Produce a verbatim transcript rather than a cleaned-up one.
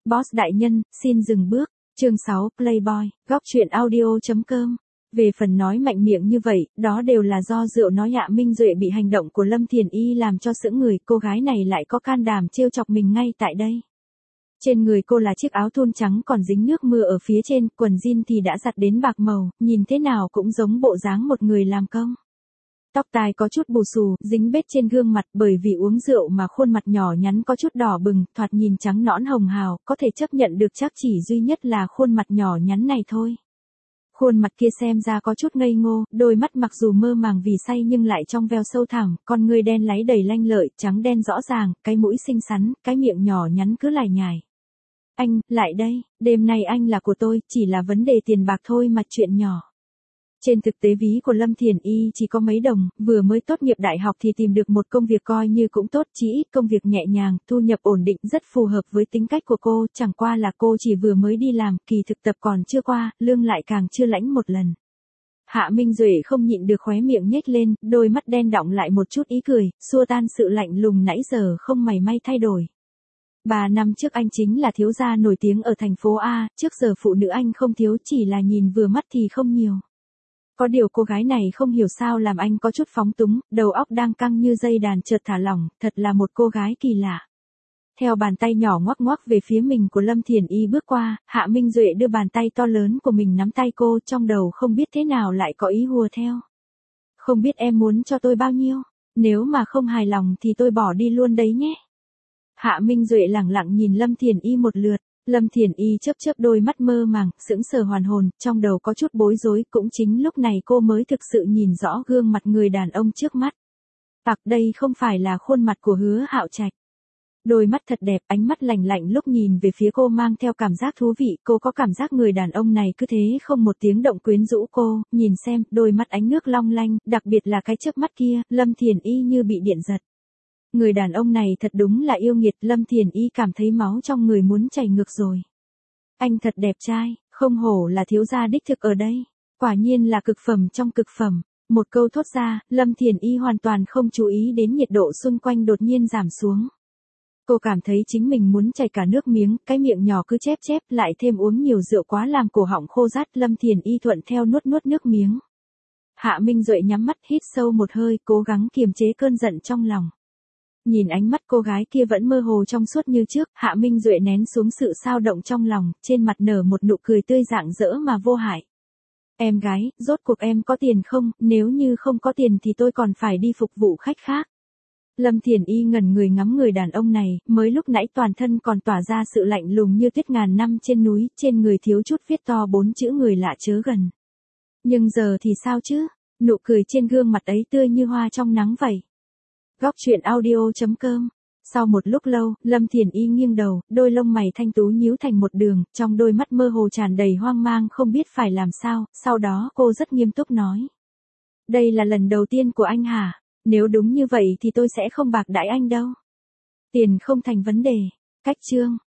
Boss đại nhân, xin dừng bước. Chương sáu, Playboy, góc truyện audio chấm com. Về phần nói mạnh miệng như vậy, đó đều là do rượu nói Hạ Minh Duệ bị hành động của Lâm Thiền Y làm cho sững người, cô gái này lại có can đảm trêu chọc mình ngay tại đây. Trên người cô là chiếc áo thun trắng còn dính nước mưa ở phía trên, quần jean thì đã giặt đến bạc màu, nhìn thế nào cũng giống bộ dáng một người làm công. Tóc tai có chút bù xù, dính bết trên gương mặt bởi vì uống rượu mà khuôn mặt nhỏ nhắn có chút đỏ bừng, thoạt nhìn trắng nõn hồng hào, có thể chấp nhận được chắc chỉ duy nhất là khuôn mặt nhỏ nhắn này thôi. Khuôn mặt kia xem ra có chút ngây ngô, đôi mắt mặc dù mơ màng vì say nhưng lại trong veo sâu thẳm, con ngươi đen láy đầy lanh lợi, trắng đen rõ ràng, cái mũi xinh xắn, cái miệng nhỏ nhắn cứ lải nhải. Anh, lại đây, đêm nay anh là của tôi, chỉ là vấn đề tiền bạc thôi mà chuyện nhỏ. Trên thực tế ví của Lâm Thiền Y chỉ có mấy đồng, vừa mới tốt nghiệp đại học thì tìm được một công việc coi như cũng tốt, chỉ ít công việc nhẹ nhàng, thu nhập ổn định rất phù hợp với tính cách của cô, chẳng qua là cô chỉ vừa mới đi làm, kỳ thực tập còn chưa qua, lương lại càng chưa lãnh một lần. Hạ Minh Duệ không nhịn được khóe miệng nhếch lên, đôi mắt đen đọng lại một chút ý cười, xua tan sự lạnh lùng nãy giờ không mảy may thay đổi. Ba năm trước anh chính là thiếu gia nổi tiếng ở thành phố A, trước giờ phụ nữ anh không thiếu, chỉ là nhìn vừa mắt thì không nhiều. Có điều cô gái này không hiểu sao làm anh có chút phóng túng, đầu óc đang căng như dây đàn chợt thả lỏng, thật là một cô gái kỳ lạ. Theo bàn tay nhỏ ngoắc ngoắc về phía mình của Lâm Thiền Y bước qua, Hạ Minh Duệ đưa bàn tay to lớn của mình nắm tay cô, trong đầu không biết thế nào lại có ý hùa theo. Không biết em muốn cho tôi bao nhiêu, nếu mà không hài lòng thì tôi bỏ đi luôn đấy nhé. Hạ Minh Duệ lẳng lặng nhìn Lâm Thiền Y một lượt. Lâm Thiền Y chớp chớp đôi mắt mơ màng, sững sờ hoàn hồn, trong đầu có chút bối rối, cũng chính lúc này cô mới thực sự nhìn rõ gương mặt người đàn ông trước mắt. Ặc, đây không phải là khuôn mặt của Hứa Hạo Trạch. Đôi mắt thật đẹp, ánh mắt lạnh lạnh lúc nhìn về phía cô mang theo cảm giác thú vị, cô có cảm giác người đàn ông này cứ thế không một tiếng động quyến rũ cô, nhìn xem, đôi mắt ánh nước long lanh, đặc biệt là cái chớp mắt kia, Lâm Thiền Y như bị điện giật. Người đàn ông này thật đúng là yêu nghiệt, Lâm Thiền Y cảm thấy máu trong người muốn chảy ngược rồi. Anh thật đẹp trai, không hổ là thiếu gia đích thực ở đây, quả nhiên là cực phẩm trong cực phẩm. Một câu thốt ra, Lâm Thiền Y hoàn toàn không chú ý đến nhiệt độ xung quanh đột nhiên giảm xuống. Cô cảm thấy chính mình muốn chảy cả nước miếng, cái miệng nhỏ cứ chép chép, lại thêm uống nhiều rượu quá làm cổ họng khô rát, Lâm Thiền Y thuận theo nuốt nuốt nước miếng. Hạ Minh Duệ nhắm mắt hít sâu một hơi, cố gắng kiềm chế cơn giận trong lòng. Nhìn ánh mắt cô gái kia vẫn mơ hồ trong suốt như trước, Hạ Minh Duệ nén xuống sự xao động trong lòng, trên mặt nở một nụ cười tươi rạng rỡ mà vô hại. Em gái, rốt cuộc em có tiền không, nếu như không có tiền thì tôi còn phải đi phục vụ khách khác. Lâm Thiền Y ngẩn người ngắm người đàn ông này, mới lúc nãy toàn thân còn tỏa ra sự lạnh lùng như tuyết ngàn năm trên núi, trên người thiếu chút viết to bốn chữ người lạ chớ gần. Nhưng giờ thì sao chứ, nụ cười trên gương mặt ấy tươi như hoa trong nắng vậy. Góc truyện audio chấm com. Sau một lúc lâu, Lâm Thiền Y nghiêng đầu, đôi lông mày thanh tú nhíu thành một đường, trong đôi mắt mơ hồ tràn đầy hoang mang không biết phải làm sao, sau đó cô rất nghiêm túc nói. Đây là lần đầu tiên của anh hả? Nếu đúng như vậy thì tôi sẽ không bạc đãi anh đâu. Tiền không thành vấn đề. Cách chương.